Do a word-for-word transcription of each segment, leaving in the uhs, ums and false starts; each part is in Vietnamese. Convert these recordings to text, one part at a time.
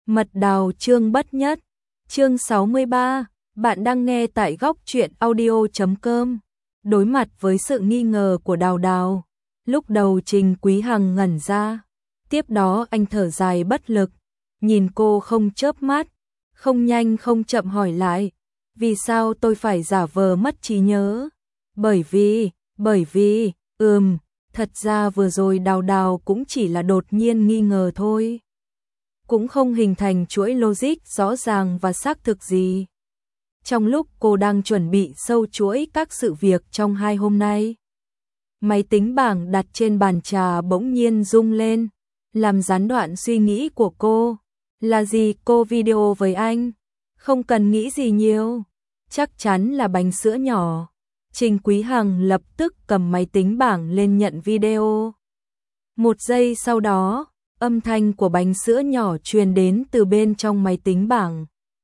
Mật đào chương bất nhất, chương sáu mươi ba, bạn đang nghe tại góc truyện audio chấm com. Đối mặt với sự nghi ngờ của Đào Đào, lúc đầu Trình Quý Hằng ngẩn ra, tiếp đó anh thở dài bất lực, nhìn cô không chớp mắt, không nhanh không chậm hỏi lại, vì sao tôi phải giả vờ mất trí nhớ? Bởi vì, bởi vì, ừm, thật ra vừa rồi Đào Đào cũng chỉ là đột nhiên nghi ngờ thôi. Cũng không hình thành chuỗi logic rõ ràng và xác thực gì. Trong lúc cô đang chuẩn bị sâu chuỗi các sự việc trong hai hôm nay, máy tính bảng đặt trên bàn trà bỗng nhiên rung lên, làm gián đoạn suy nghĩ của cô. Là gì? Cô video với anh? Không cần nghĩ gì nhiều, chắc chắn là bánh sữa nhỏ. Trình Quý Hằng lập tức cầm máy tính bảng lên nhận video. Một giây sau đó, âm thanh của bánh sữa nhỏ truyền đến từ bên trong máy tính bảng.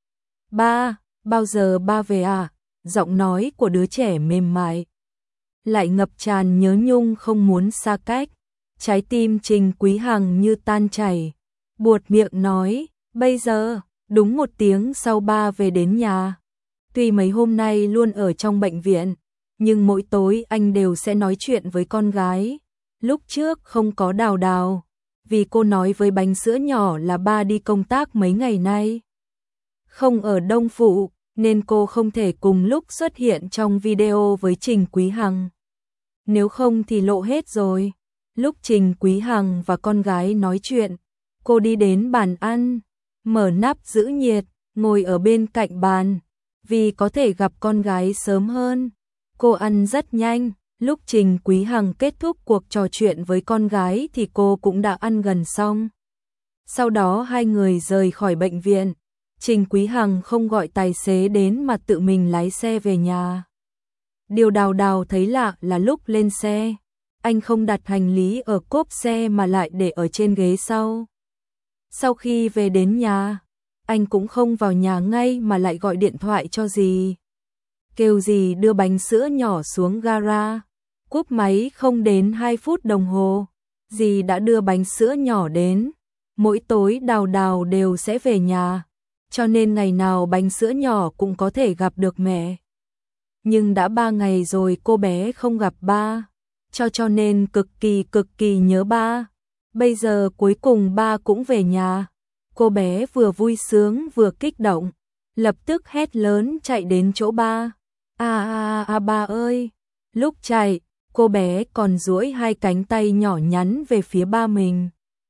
Ba, bao giờ ba về à? Giọng nói của đứa trẻ mềm mại, lại ngập tràn nhớ nhung không muốn xa cách. Trái tim Trình Quý Hằng như tan chảy, buột miệng nói, bây giờ, đúng một tiếng sau ba về đến nhà. Tuy mấy hôm nay luôn ở trong bệnh viện, nhưng mỗi tối anh đều sẽ nói chuyện với con gái. Lúc trước không có Đào Đào, vì cô nói với bánh sữa nhỏ là ba đi công tác mấy ngày nay, không ở Đông Phụ, nên cô không thể cùng lúc xuất hiện trong video với Trình Quý Hằng. Nếu không thì lộ hết rồi. Lúc Trình Quý Hằng và con gái nói chuyện, cô đi đến bàn ăn, mở nắp giữ nhiệt, ngồi ở bên cạnh bàn, vì có thể gặp con gái sớm hơn. Cô ăn rất nhanh, lúc Trình Quý Hằng kết thúc cuộc trò chuyện với con gái thì cô cũng đã ăn gần xong. Sau đó hai người rời khỏi bệnh viện, Trình Quý Hằng không gọi tài xế đến mà tự mình lái xe về nhà. Điều Đào Đào thấy lạ là lúc lên xe, anh không đặt hành lý ở cốp xe mà lại để ở trên ghế sau. Sau khi về đến nhà, anh cũng không vào nhà ngay mà lại gọi điện thoại cho dì, kêu dì đưa bánh sữa nhỏ xuống gara. Cúp máy không đến hai phút đồng hồ, dì đã đưa bánh sữa nhỏ đến. Mỗi tối Đào Đào đều sẽ về nhà, cho nên ngày nào bánh sữa nhỏ cũng có thể gặp được mẹ. Nhưng đã ba ngày rồi cô bé không gặp ba, cho cho nên cực kỳ cực kỳ nhớ ba. Bây giờ cuối cùng ba cũng về nhà. Cô bé vừa vui sướng vừa kích động, lập tức hét lớn chạy đến chỗ ba. A a a ba ơi! Lúc chạy, cô bé còn duỗi hai cánh tay nhỏ nhắn về phía ba mình.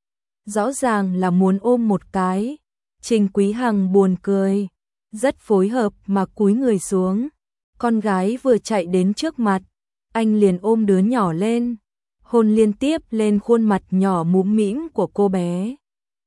Rõ ràng là muốn ôm một cái. Trình Quý Hằng buồn cười, rất phối hợp mà cúi người xuống. Con gái vừa chạy đến trước mặt, anh liền ôm đứa nhỏ lên, hôn liên tiếp lên khuôn mặt nhỏ mũm mĩm của cô bé.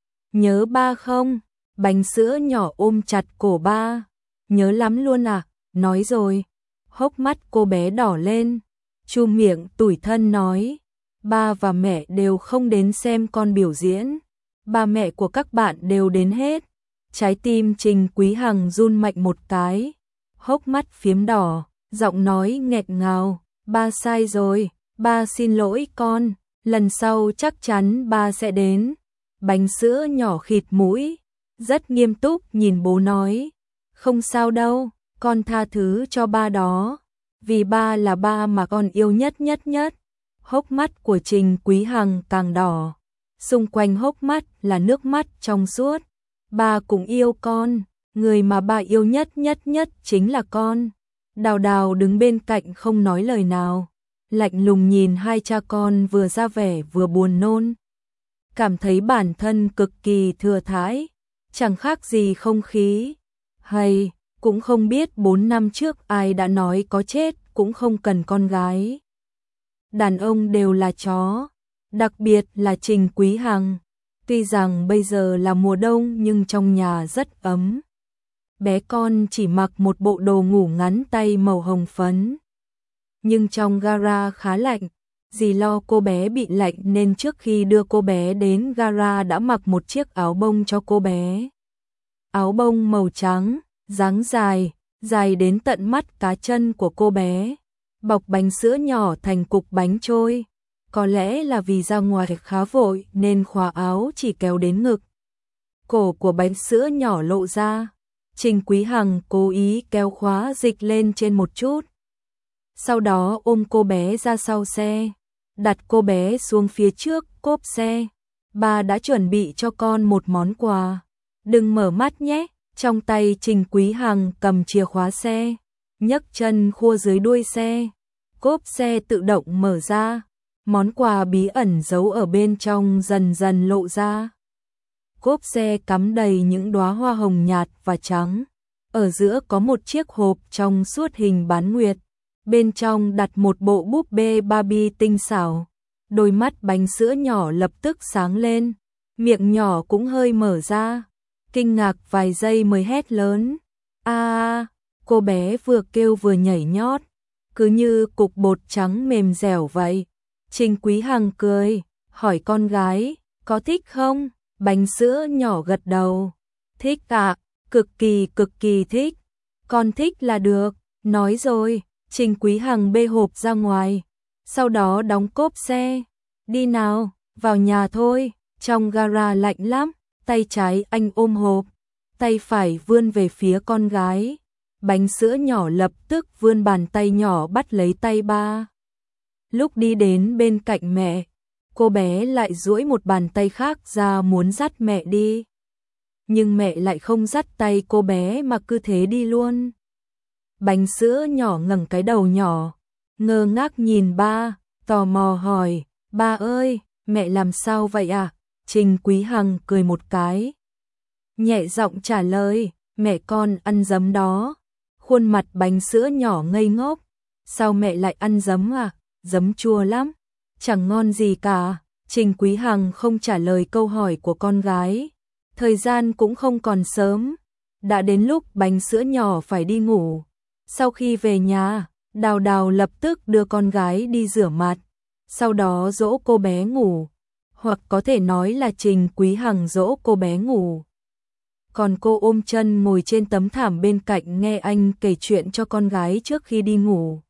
Nhớ ba không? Bánh sữa nhỏ ôm chặt cổ ba. Nhớ lắm luôn à? Nói rồi. Hốc mắt cô bé đỏ lên, chu miệng tủi thân nói, ba và mẹ đều không đến xem con biểu diễn, ba mẹ của các bạn đều đến hết. Trái tim Trình Quý Hằng run mạnh một cái, hốc mắt phiếm đỏ, giọng nói nghẹn ngào, ba sai rồi, ba xin lỗi con, lần sau chắc chắn ba sẽ đến. Bánh sữa nhỏ khịt mũi, rất nghiêm túc nhìn bố nói, không sao đâu, con tha thứ cho ba đó, vì ba là ba mà con yêu nhất nhất nhất. Hốc mắt của Trình Quý Hằng càng đỏ, xung quanh hốc mắt là nước mắt trong suốt. Ba cũng yêu con, người mà ba yêu nhất nhất nhất chính là con. Đào Đào đứng bên cạnh không nói lời nào, lạnh lùng nhìn hai cha con vừa ra vẻ vừa buồn nôn. Cảm thấy bản thân cực kỳ thừa thãi, chẳng khác gì không khí. Hay, cũng không biết bốn năm trước ai đã nói có chết cũng không cần con gái. Đàn ông đều là chó, đặc biệt là Trình Quý Hằng. Tuy rằng bây giờ là mùa đông nhưng trong nhà rất ấm. Bé con chỉ mặc một bộ đồ ngủ ngắn tay màu hồng phấn. Nhưng trong gara khá lạnh, dì lo cô bé bị lạnh nên trước khi đưa cô bé đến gara đã mặc một chiếc áo bông cho cô bé. Áo bông màu trắng, dáng dài, dài đến tận mắt cá chân của cô bé, bọc bánh sữa nhỏ thành cục bánh trôi. Có lẽ là vì ra ngoài khá vội nên khóa áo chỉ kéo đến ngực. cổ của bánh sữa nhỏ lộ ra. Trình Quý Hằng cố ý kéo khóa dịch lên trên một chút. Sau đó ôm cô bé ra sau xe, đặt cô bé xuống phía trước cốp xe. Ba đã chuẩn bị cho con một món quà. Đừng mở mắt nhé. Trong tay Trình Quý Hằng cầm chìa khóa xe, nhấc chân khua dưới đuôi xe. Cốp xe tự động mở ra. Món quà bí ẩn giấu ở bên trong dần dần lộ ra. Cốp xe cắm đầy những đóa hoa hồng nhạt và trắng. Ở giữa có một chiếc hộp trong suốt hình bán nguyệt. Bên trong đặt một bộ búp bê Barbie tinh xảo. Đôi mắt bánh sữa nhỏ lập tức sáng lên. Miệng nhỏ cũng hơi mở ra. Kinh ngạc vài giây mới hét lớn. A à, cô bé vừa kêu vừa nhảy nhót. Cứ như cục bột trắng mềm dẻo vậy. Trình Quý Hằng cười, hỏi con gái, có thích không? Bánh sữa nhỏ gật đầu. Thích ạ, cực kỳ cực kỳ thích. Con thích là được, nói rồi. Trình Quý Hằng bê hộp ra ngoài, sau đó đóng cốp xe. Đi nào, vào nhà thôi, trong gara lạnh lắm. Tay trái anh ôm hộp, tay phải vươn về phía con gái. Bánh sữa nhỏ lập tức vươn bàn tay nhỏ bắt lấy tay ba. Lúc đi đến bên cạnh mẹ, cô bé lại duỗi một bàn tay khác ra muốn dắt mẹ đi. Nhưng mẹ lại không dắt tay cô bé mà cứ thế đi luôn. Bánh sữa nhỏ ngẩng cái đầu nhỏ, ngơ ngác nhìn ba, tò mò hỏi, ba ơi, mẹ làm sao vậy à? Trình Quý Hằng cười một cái, nhẹ giọng trả lời, mẹ con ăn giấm đó. Khuôn mặt bánh sữa nhỏ ngây ngốc, sao mẹ lại ăn giấm à? Giấm chua lắm, chẳng ngon gì cả. Trình Quý Hằng không trả lời câu hỏi của con gái. Thời gian cũng không còn sớm, đã đến lúc bánh sữa nhỏ phải đi ngủ. Sau khi về nhà, Đào Đào lập tức đưa con gái đi rửa mặt, sau đó dỗ cô bé ngủ, hoặc có thể nói là Trình Quý Hằng dỗ cô bé ngủ. Còn cô ôm chân ngồi trên tấm thảm bên cạnh nghe anh kể chuyện cho con gái trước khi đi ngủ.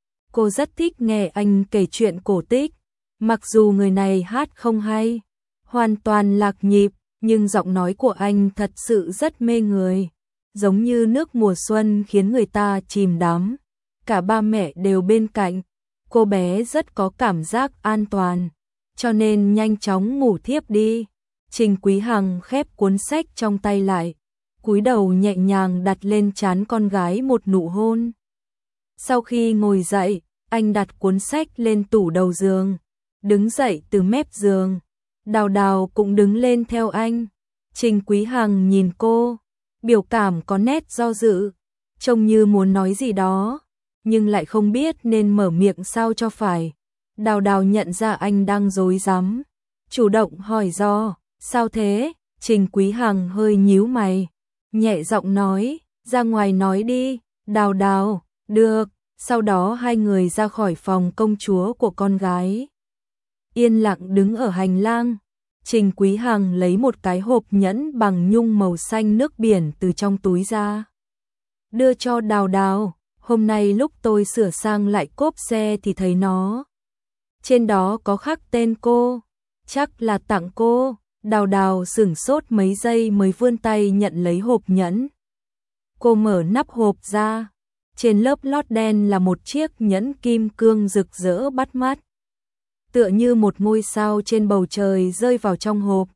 Cô rất thích nghe anh kể chuyện cổ tích, mặc dù người này hát không hay, hoàn toàn lạc nhịp, nhưng giọng nói của anh thật sự rất mê người, giống như nước mùa xuân khiến người ta chìm đắm. Cả ba mẹ đều bên cạnh, cô bé rất có cảm giác an toàn, cho nên nhanh chóng ngủ thiếp đi. Trình Quý Hằng khép cuốn sách trong tay lại, cúi đầu nhẹ nhàng đặt lên trán con gái một nụ hôn. Sau khi ngồi dậy, anh đặt cuốn sách lên tủ đầu giường, đứng dậy từ mép giường. Đào Đào cũng đứng lên theo anh. Trình Quý Hằng nhìn cô, biểu cảm có nét do dự, trông như muốn nói gì đó, nhưng lại không biết nên mở miệng sao cho phải. Đào Đào nhận ra anh đang rối rắm, chủ động hỏi do, sao thế? Trình Quý Hằng hơi nhíu mày, nhẹ giọng nói, ra ngoài nói đi. Đào Đào, được. Sau đó hai người ra khỏi phòng công chúa của con gái. Yên lặng đứng ở hành lang. Trình Quý Hằng lấy một cái hộp nhẫn bằng nhung màu xanh nước biển từ trong túi ra, đưa cho Đào Đào. Hôm nay lúc tôi sửa sang lại cốp xe thì thấy nó. Trên đó có khắc tên cô, chắc là tặng cô. Đào Đào sửng sốt mấy giây mới vươn tay nhận lấy hộp nhẫn. Cô mở nắp hộp ra. Trên lớp lót đen là một chiếc nhẫn kim cương rực rỡ bắt mắt, tựa như một ngôi sao trên bầu trời rơi vào trong hộp.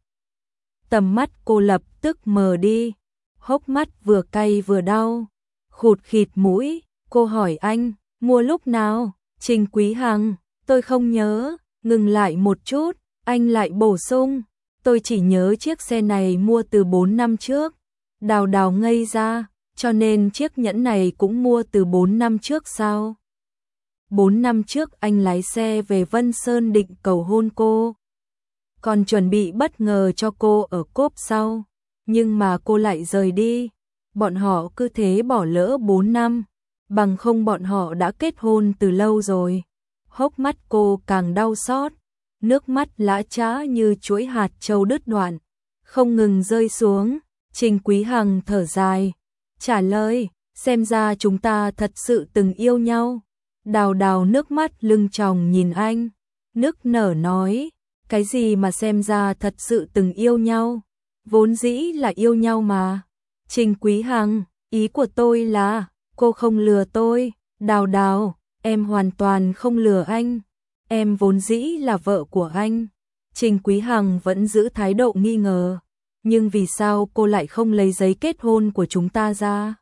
Tầm mắt cô lập tức mờ đi, hốc mắt vừa cay vừa đau, khụt khịt mũi. Cô hỏi anh, mua lúc nào? Trình Quý Hằng, tôi không nhớ. Ngừng lại một chút, anh lại bổ sung, tôi chỉ nhớ chiếc xe này mua từ bốn năm trước. Đào Đào ngây ra, cho nên chiếc nhẫn này cũng mua từ bốn năm trước sao? bốn năm trước anh lái xe về Vân Sơn định cầu hôn cô, còn chuẩn bị bất ngờ cho cô ở cốp sau, nhưng mà cô lại rời đi. Bọn họ cứ thế bỏ lỡ bốn năm, bằng không bọn họ đã kết hôn từ lâu rồi. Hốc mắt cô càng đau xót, nước mắt lã chã như chuỗi hạt châu đứt đoạn, không ngừng rơi xuống. Trình Quý Hằng thở dài, trả lời, xem ra chúng ta thật sự từng yêu nhau. Đào Đào nước mắt lưng tròng nhìn anh, nức nở nói, cái gì mà xem ra thật sự từng yêu nhau? vốn dĩ là yêu nhau mà. Trình Quý Hằng, ý của tôi là, cô không lừa tôi. Đào Đào, em hoàn toàn không lừa anh. Em vốn dĩ là vợ của anh. Trình Quý Hằng vẫn giữ thái độ nghi ngờ. Nhưng vì sao cô lại không lấy giấy kết hôn của chúng ta ra?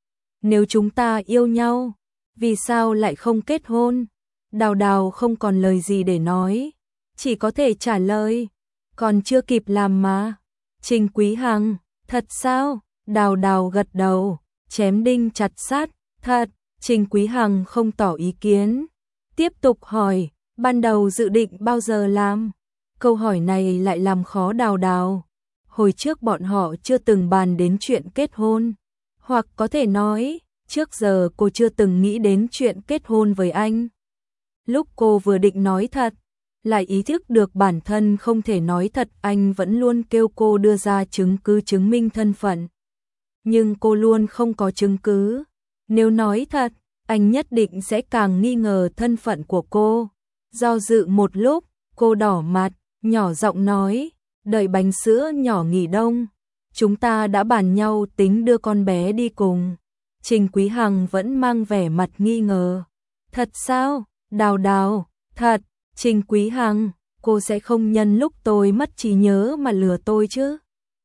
Nếu chúng ta yêu nhau, vì sao lại không kết hôn? Đào Đào không còn lời gì để nói, chỉ có thể trả lời, còn chưa kịp làm mà. Trình Quý Hằng, thật sao? Đào Đào gật đầu, chém đinh chặt sắt, thật. Trình Quý Hằng không tỏ ý kiến, tiếp tục hỏi, ban đầu dự định bao giờ làm? Câu hỏi này lại làm khó Đào Đào. Hồi trước bọn họ chưa từng bàn đến chuyện kết hôn, hoặc có thể nói, trước giờ cô chưa từng nghĩ đến chuyện kết hôn với anh. Lúc cô vừa định nói thật, lại ý thức được bản thân không thể nói thật, anh vẫn luôn kêu cô đưa ra chứng cứ chứng minh thân phận. Nhưng cô luôn không có chứng cứ. Nếu nói thật, anh nhất định sẽ càng nghi ngờ thân phận của cô. Do dự một lúc, cô đỏ mặt, nhỏ giọng nói, đợi bánh sữa nhỏ nghỉ đông, chúng ta đã bàn nhau tính đưa con bé đi cùng. Trình Quý Hằng vẫn mang vẻ mặt nghi ngờ. Thật sao? Đào Đào, thật. Trình Quý Hằng, cô sẽ không nhân lúc tôi mất trí nhớ mà lừa tôi chứ?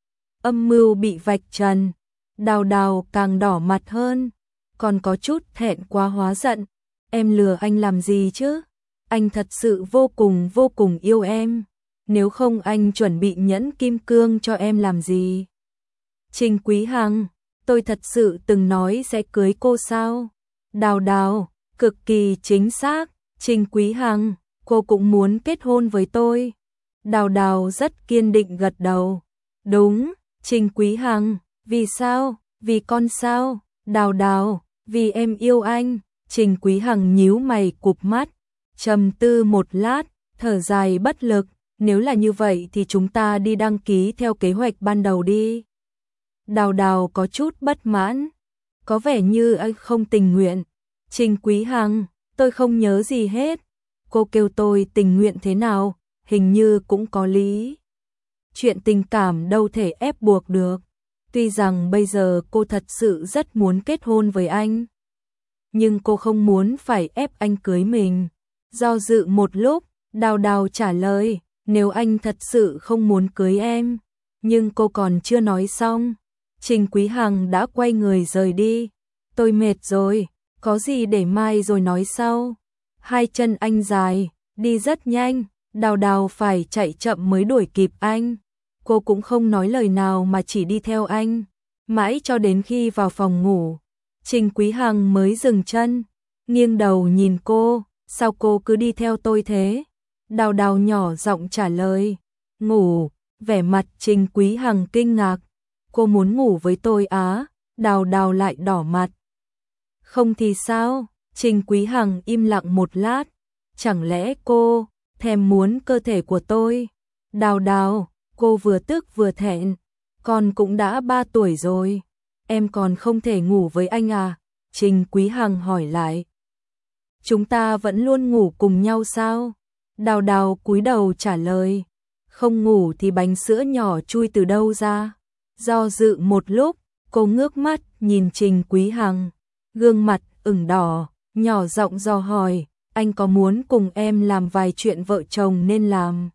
Âm mưu bị vạch trần. Đào Đào càng đỏ mặt hơn, còn có chút thẹn quá hóa giận. Em lừa anh làm gì chứ? Anh thật sự vô cùng vô cùng yêu em. Nếu không anh chuẩn bị nhẫn kim cương cho em làm gì? Trình Quý Hằng, tôi thật sự từng nói sẽ cưới cô sao? Đào Đào, cực kỳ chính xác. Trình Quý Hằng, cô cũng muốn kết hôn với tôi. Đào Đào rất kiên định gật đầu. Đúng. Trình Quý Hằng, vì sao? Vì con sao? Đào Đào, vì em yêu anh. Trình Quý Hằng nhíu mày cụp mắt, trầm tư một lát, thở dài bất lực. Nếu là như vậy thì chúng ta đi đăng ký theo kế hoạch ban đầu đi. Đào Đào có chút bất mãn, có vẻ như anh không tình nguyện. Trình Quý Hằng, tôi không nhớ gì hết. Cô kêu tôi tình nguyện thế nào, hình như cũng có lý. Chuyện tình cảm đâu thể ép buộc được. Tuy rằng bây giờ cô thật sự rất muốn kết hôn với anh, nhưng cô không muốn phải ép anh cưới mình. Do dự một lúc, Đào Đào trả lời, nếu anh thật sự không muốn cưới em. Nhưng cô còn chưa nói xong, Trình Quý Hằng đã quay người rời đi. Tôi mệt rồi, có gì để mai rồi nói sau. Hai chân anh dài, đi rất nhanh, Đào Đào phải chạy chậm mới đuổi kịp anh. Cô cũng không nói lời nào mà chỉ đi theo anh, mãi cho đến khi vào phòng ngủ. Trình Quý Hằng mới dừng chân, nghiêng đầu nhìn cô, sao cô cứ đi theo tôi thế? Đào Đào nhỏ giọng trả lời, ngủ. Vẻ mặt Trình Quý Hằng kinh ngạc, cô muốn ngủ với tôi á? Đào Đào lại đỏ mặt. Không thì sao? Trình Quý Hằng im lặng một lát, chẳng lẽ cô thèm muốn cơ thể của tôi? Đào Đào, cô vừa tức vừa thẹn, con cũng đã ba tuổi rồi, em còn không thể ngủ với anh à? Trình Quý Hằng hỏi lại. Chúng ta vẫn luôn ngủ cùng nhau sao? Đào Đào cúi đầu trả lời, không ngủ thì bánh sữa nhỏ chui từ đâu ra? Do dự một lúc, cô ngước mắt nhìn Trình Quý Hằng, gương mặt ửng đỏ, nhỏ giọng dò hỏi, anh có muốn cùng em làm vài chuyện vợ chồng nên làm?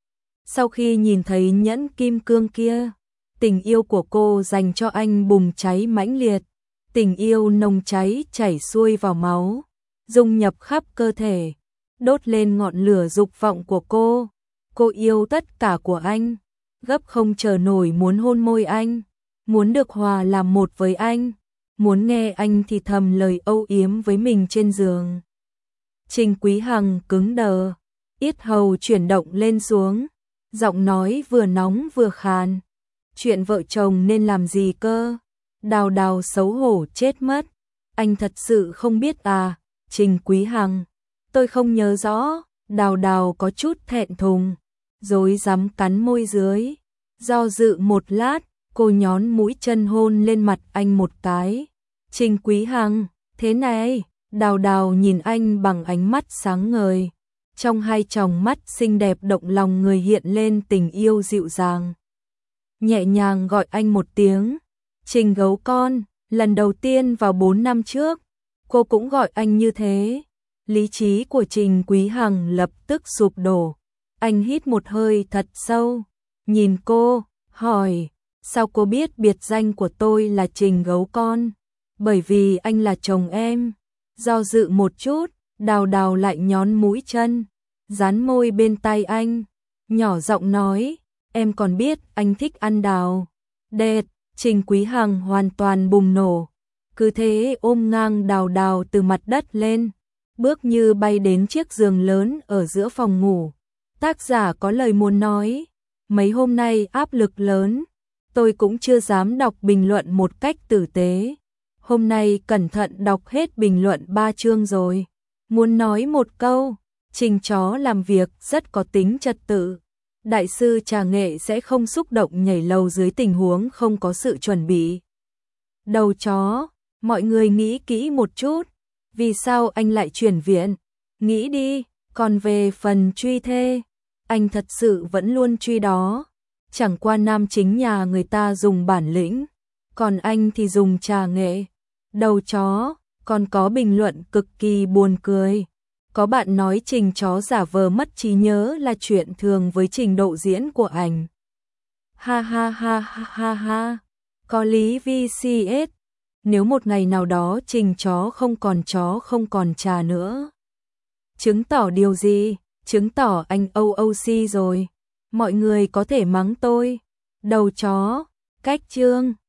Sau khi nhìn thấy nhẫn kim cương kia, tình yêu của cô dành cho anh bùng cháy mãnh liệt, tình yêu nồng cháy chảy xuôi vào máu, dung nhập khắp cơ thể, đốt lên ngọn lửa dục vọng của cô. Cô yêu tất cả của anh, gấp không chờ nổi muốn hôn môi anh, muốn được hòa làm một với anh, muốn nghe anh thì thầm lời âu yếm với mình trên giường. Trình Quý Hằng cứng đờ, yết hầu chuyển động lên xuống, giọng nói vừa nóng vừa khàn. Chuyện vợ chồng nên làm gì cơ? Đào Đào xấu hổ chết mất. Anh thật sự không biết à? Trình Quý Hằng, tôi không nhớ rõ. Đào Đào có chút thẹn thùng, rồi dám cắn môi dưới. Do dự một lát, cô nhón mũi chân hôn lên mặt anh một cái. Trình Quý Hằng, thế này? Đào Đào nhìn anh bằng ánh mắt sáng ngời. Trong hai tròng mắt xinh đẹp động lòng người hiện lên tình yêu dịu dàng. nhẹ nhàng gọi anh một tiếng, Trình gấu con. Lần đầu tiên vào bốn năm trước, cô cũng gọi anh như thế. Lý trí của Trình Quý Hằng lập tức sụp đổ. Anh hít một hơi thật sâu, nhìn cô, hỏi, sao cô biết biệt danh của tôi là Trình gấu con? Bởi vì anh là chồng em. Do dự một chút, Đào Đào lại nhón mũi chân, dán môi bên tai anh, nhỏ giọng nói, em còn biết anh thích ăn đào. Đệt, Trình Quý Hằng hoàn toàn bùng nổ, cứ thế ôm ngang Đào Đào từ mặt đất lên, bước như bay đến chiếc giường lớn ở giữa phòng ngủ. Tác giả có lời muốn nói, mấy hôm nay áp lực lớn, tôi cũng chưa dám đọc bình luận một cách tử tế. Hôm nay cẩn thận đọc hết bình luận ba chương rồi. Muốn nói một câu, Trình chó làm việc rất có tính trật tự. Đại sư trà nghệ sẽ không xúc động nhảy lầu dưới tình huống không có sự chuẩn bị. Đầu chó, mọi người nghĩ kỹ một chút, vì sao anh lại chuyển viện? Nghĩ đi, còn về phần truy thê, anh thật sự vẫn luôn truy đó. Chẳng qua nam chính nhà người ta dùng bản lĩnh, còn anh thì dùng trà nghệ. Đầu chó, còn có bình luận cực kỳ buồn cười. Có bạn nói Trình chó giả vờ mất trí nhớ là chuyện thường với trình độ diễn của ảnh. Ha ha ha ha ha ha. Có lý vê xê ét. Nếu một ngày nào đó Trình chó không còn chó không còn trà nữa. Chứng tỏ điều gì? Chứng tỏ anh o o xê rồi. Mọi người có thể mắng tôi. Đầu chó, cách chương.